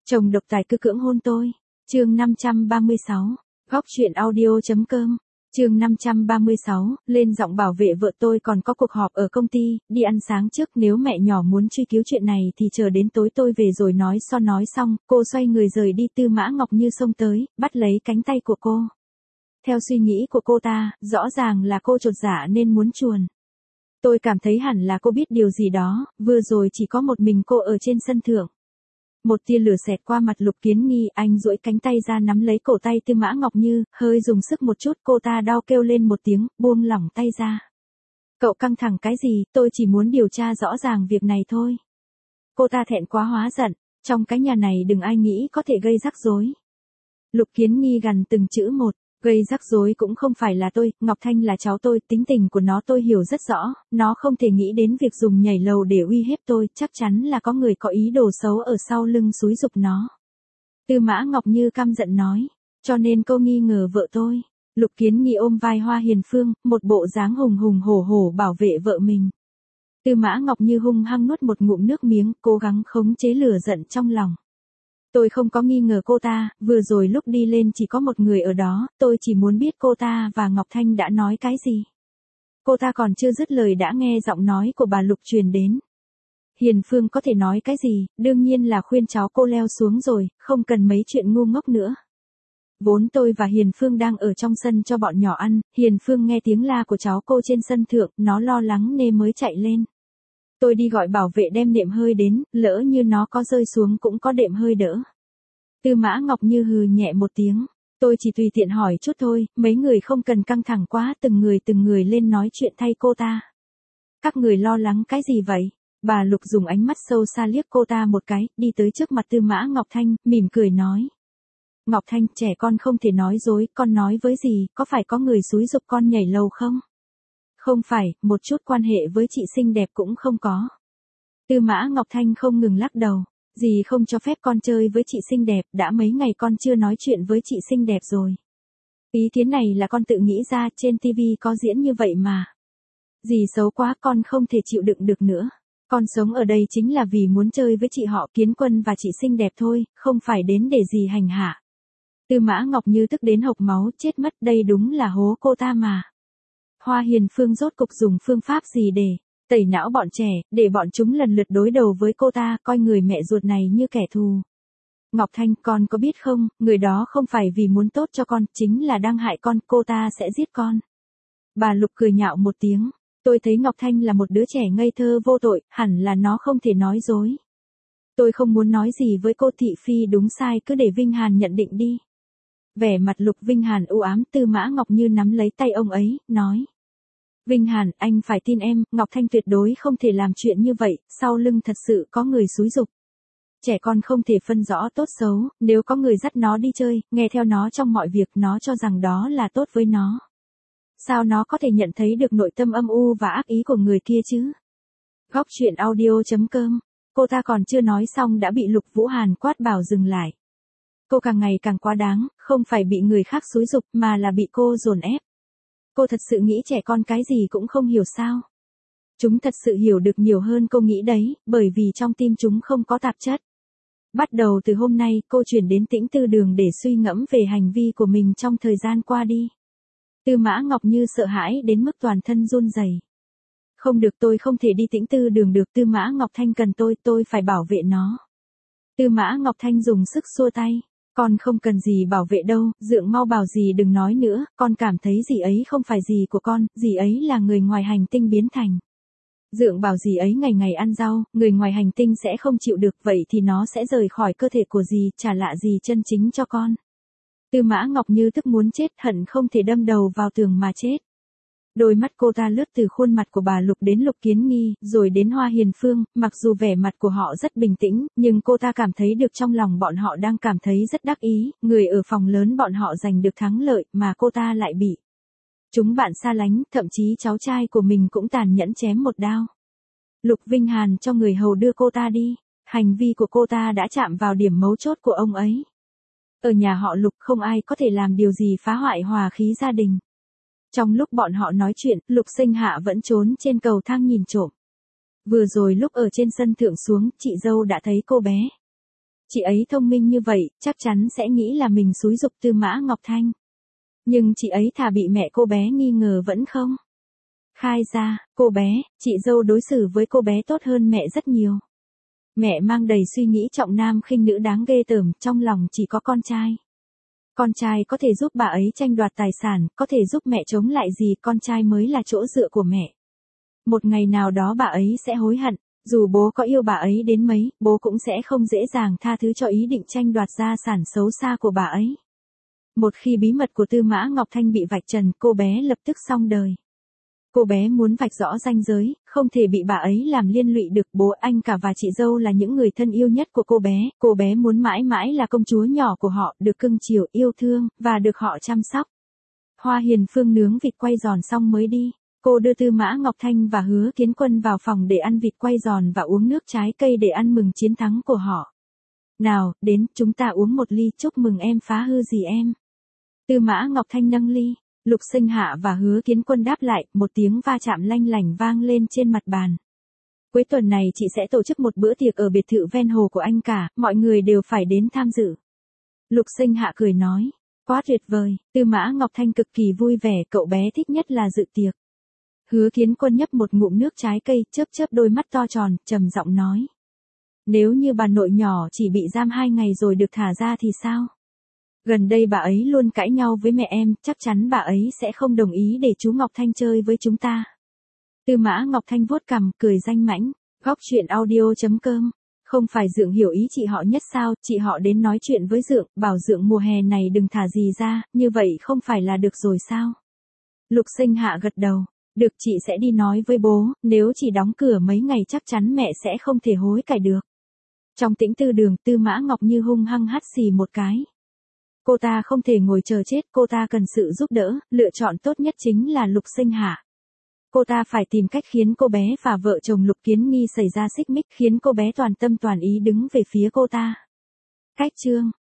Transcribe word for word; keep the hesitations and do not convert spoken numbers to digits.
Chồng độc tài cứ cưỡng hôn tôi. Chương năm trăm ba mươi sáu. Góc truyện audio.com. Chương năm trăm ba mươi sáu, lên giọng bảo vệ vợ tôi còn có cuộc họp ở công ty, đi ăn sáng trước, nếu mẹ nhỏ muốn truy cứu chuyện này thì chờ đến tối tôi về rồi nói. So nói xong, cô xoay người rời đi. Tư Mã Ngọc Như xông tới, bắt lấy cánh tay của cô. Theo suy nghĩ của cô ta, rõ ràng là cô chột dạ nên muốn chuồn. Tôi cảm thấy hẳn là cô biết điều gì đó, vừa rồi chỉ có một mình cô ở trên sân thượng. Một tia lửa xẹt qua mặt Lục Kiến Nghi, anh duỗi cánh tay ra nắm lấy cổ tay Tư Mã Ngọc Như, hơi dùng sức một chút, cô ta đau kêu lên một tiếng, buông lỏng tay ra. Cậu căng thẳng cái gì, tôi chỉ muốn điều tra rõ ràng việc này thôi. Cô ta thẹn quá hóa giận, trong cái nhà này đừng ai nghĩ có thể gây rắc rối. Lục Kiến Nghi gằn từng chữ một. Gây rắc rối cũng không phải là tôi, Ngọc Thanh là cháu tôi, tính tình của nó tôi hiểu rất rõ, nó không thể nghĩ đến việc dùng nhảy lầu để uy hiếp tôi, chắc chắn là có người có ý đồ xấu ở sau lưng xúi giục nó. Tư Mã Ngọc Như căm giận nói, cho nên cô nghi ngờ vợ tôi. Lục Kiến Nghi ôm vai Hoa Hiền Phương, một bộ dáng hùng hùng hổ hổ bảo vệ vợ mình. Tư Mã Ngọc Như hung hăng nuốt một ngụm nước miếng, cố gắng khống chế lửa giận trong lòng. Tôi không có nghi ngờ cô ta, vừa rồi lúc đi lên chỉ có một người ở đó, tôi chỉ muốn biết cô ta và Ngọc Thanh đã nói cái gì. Cô ta còn chưa dứt lời đã nghe giọng nói của bà Lục truyền đến. Hiền Phương có thể nói cái gì, đương nhiên là khuyên cháu cô leo xuống rồi, không cần mấy chuyện ngu ngốc nữa. Vốn tôi và Hiền Phương đang ở trong sân cho bọn nhỏ ăn, Hiền Phương nghe tiếng la của cháu cô trên sân thượng, nó lo lắng nên mới chạy lên. Tôi đi gọi bảo vệ đem đệm hơi đến, lỡ như nó có rơi xuống cũng có đệm hơi đỡ. Tư Mã Ngọc Như hừ nhẹ một tiếng, tôi chỉ tùy tiện hỏi chút thôi, mấy người không cần căng thẳng quá, từng người từng người lên nói chuyện thay cô ta. Các người lo lắng cái gì vậy? Bà Lục dùng ánh mắt sâu xa liếc cô ta một cái, đi tới trước mặt Tư Mã Ngọc Thanh, mỉm cười nói. Ngọc Thanh, trẻ con không thể nói dối, con nói với gì, có phải có người xúi giục con nhảy lầu không? Không phải, một chút quan hệ với chị xinh đẹp cũng không có. Tư Mã Ngọc Thanh không ngừng lắc đầu, dì không cho phép con chơi với chị xinh đẹp, đã mấy ngày con chưa nói chuyện với chị xinh đẹp rồi. Ý kiến này là con tự nghĩ ra, trên tivi có diễn như vậy mà. Dì xấu quá, con không thể chịu đựng được nữa. Con sống ở đây chính là vì muốn chơi với chị họ Kiến Quân và chị xinh đẹp thôi, không phải đến để dì hành hạ. Tư Mã Ngọc Như tức đến hộc máu, chết mất, đây đúng là hố cô ta mà. Hoa Hiền Phương rốt cục dùng phương pháp gì để tẩy não bọn trẻ, để bọn chúng lần lượt đối đầu với cô ta, coi người mẹ ruột này như kẻ thù. Ngọc Thanh, con có biết không, người đó không phải vì muốn tốt cho con, chính là đang hại con, cô ta sẽ giết con. Bà Lục cười nhạo một tiếng, tôi thấy Ngọc Thanh là một đứa trẻ ngây thơ vô tội, hẳn là nó không thể nói dối. Tôi không muốn nói gì với cô, thị phi đúng sai cứ để Vinh Hàn nhận định đi. Vẻ mặt Lục Vinh Hàn u ám, Tư Mã Ngọc Như nắm lấy tay ông ấy, nói. Vinh Hàn, anh phải tin em, Ngọc Thanh tuyệt đối không thể làm chuyện như vậy, sau lưng thật sự có người xúi giục. Trẻ con không thể phân rõ tốt xấu, nếu có người dắt nó đi chơi, nghe theo nó trong mọi việc, nó cho rằng đó là tốt với nó. Sao nó có thể nhận thấy được nội tâm âm u và ác ý của người kia chứ? Góc truyện audio.com. Cô ta còn chưa nói xong đã bị Lục Vũ Hàn quát bảo dừng lại. Cô càng ngày càng quá đáng, không phải bị người khác xúi giục mà là bị cô dồn ép. Cô thật sự nghĩ trẻ con cái gì cũng không hiểu sao? Chúng thật sự hiểu được nhiều hơn cô nghĩ đấy, bởi vì trong tim chúng không có tạp chất. Bắt đầu từ hôm nay, cô chuyển đến Tĩnh Tư Đường để suy ngẫm về hành vi của mình trong thời gian qua đi. Tư Mã Ngọc Như sợ hãi đến mức toàn thân run rẩy. Không được, tôi không thể đi Tĩnh Tư Đường được, Tư Mã Ngọc Thanh cần tôi, tôi phải bảo vệ nó. Tư Mã Ngọc Thanh dùng sức xua tay. Con không cần gì bảo vệ đâu, Dượng mau bảo dì đừng nói nữa, con cảm thấy dì ấy không phải dì của con, dì ấy là người ngoài hành tinh biến thành. Dượng bảo dì ấy ngày ngày ăn rau, người ngoài hành tinh sẽ không chịu được, vậy thì nó sẽ rời khỏi cơ thể của dì, trả lại dì chân chính cho con. Tư Mã Ngọc Như tức muốn chết, hận không thể đâm đầu vào tường mà chết. Đôi mắt cô ta lướt từ khuôn mặt của bà Lục đến Lục Kiến Nghi, rồi đến Hoa Hiền Phương, mặc dù vẻ mặt của họ rất bình tĩnh, nhưng cô ta cảm thấy được trong lòng bọn họ đang cảm thấy rất đắc ý, người ở phòng lớn bọn họ giành được thắng lợi, mà cô ta lại bị chúng bạn xa lánh, thậm chí cháu trai của mình cũng tàn nhẫn chém một đao. Lục Vinh Hàn cho người hầu đưa cô ta đi, hành vi của cô ta đã chạm vào điểm mấu chốt của ông ấy. Ở nhà họ Lục không ai có thể làm điều gì phá hoại hòa khí gia đình. Trong lúc bọn họ nói chuyện, Lục Sinh Hạ vẫn trốn trên cầu thang nhìn trộm. Vừa rồi lúc ở trên sân thượng xuống, chị dâu đã thấy cô bé Chị ấy thông minh như vậy, chắc chắn sẽ nghĩ là mình xúi giục Tư Mã Ngọc Thanh. Nhưng chị ấy thà bị mẹ cô bé nghi ngờ vẫn không khai ra, cô bé, chị dâu đối xử với cô bé tốt hơn mẹ rất nhiều. Mẹ mang đầy suy nghĩ trọng nam khinh nữ đáng ghê tởm, trong lòng chỉ có con trai. Con trai có thể giúp bà ấy tranh đoạt tài sản, có thể giúp mẹ chống lại gì, con trai mới là chỗ dựa của mẹ. Một ngày nào đó bà ấy sẽ hối hận, dù bố có yêu bà ấy đến mấy, bố cũng sẽ không dễ dàng tha thứ cho ý định tranh đoạt gia sản xấu xa của bà ấy. Một khi bí mật của Tư Mã Ngọc Thanh bị vạch trần, cô bé lập tức xong đời. Cô bé muốn vạch rõ ranh giới, không thể bị bà ấy làm liên lụy được. Bố, anh cả và chị dâu là những người thân yêu nhất của cô bé, cô bé muốn mãi mãi là công chúa nhỏ của họ, được cưng chiều, yêu thương, và được họ chăm sóc. Hoa Hiền Phương nướng vịt quay giòn xong mới đi. Cô đưa Tư Mã Ngọc Thanh và Hứa Kiến Quân vào phòng để ăn vịt quay giòn và uống nước trái cây để ăn mừng chiến thắng của họ. Nào, đến, chúng ta uống một ly, chúc mừng em phá hư gì em. Tư Mã Ngọc Thanh nâng ly. Lục Sinh Hạ và Hứa Kiến Quân đáp lại, một tiếng va chạm lanh lảnh vang lên trên mặt bàn. Cuối tuần này chị sẽ tổ chức một bữa tiệc ở biệt thự ven hồ của anh cả, mọi người đều phải đến tham dự. Lục Sinh Hạ cười nói, quá tuyệt vời. Tư Mã Ngọc Thanh cực kỳ vui vẻ, cậu bé thích nhất là dự tiệc. Hứa Kiến Quân nhấp một ngụm nước trái cây, chớp chớp đôi mắt to tròn, trầm giọng nói. Nếu như bà nội nhỏ chỉ bị giam hai ngày rồi được thả ra thì sao? Gần đây bà ấy luôn cãi nhau với mẹ em, chắc chắn bà ấy sẽ không đồng ý để chú Ngọc Thanh chơi với chúng ta. Tư Mã Ngọc Thanh vuốt cằm, cười danh mãnh, góc chuyện audio chấm com. Không phải Dượng hiểu ý chị họ nhất sao, chị họ đến nói chuyện với Dượng, bảo Dượng mùa hè này đừng thả gì ra, như vậy không phải là được rồi sao? Lục Sinh Hạ gật đầu, được, chị sẽ đi nói với bố, nếu chỉ đóng cửa mấy ngày chắc chắn mẹ sẽ không thể hối cải được. Trong tĩnh tư đường, Tư Mã Ngọc Như hung hăng hắt xì một cái. Cô ta không thể ngồi chờ chết, cô ta cần sự giúp đỡ, lựa chọn tốt nhất chính là Lục Sinh Hạ. Cô ta phải tìm cách khiến cô bé và vợ chồng Lục Kiến Nghi xảy ra xích mích, khiến cô bé toàn tâm toàn ý đứng về phía cô ta. Cách chương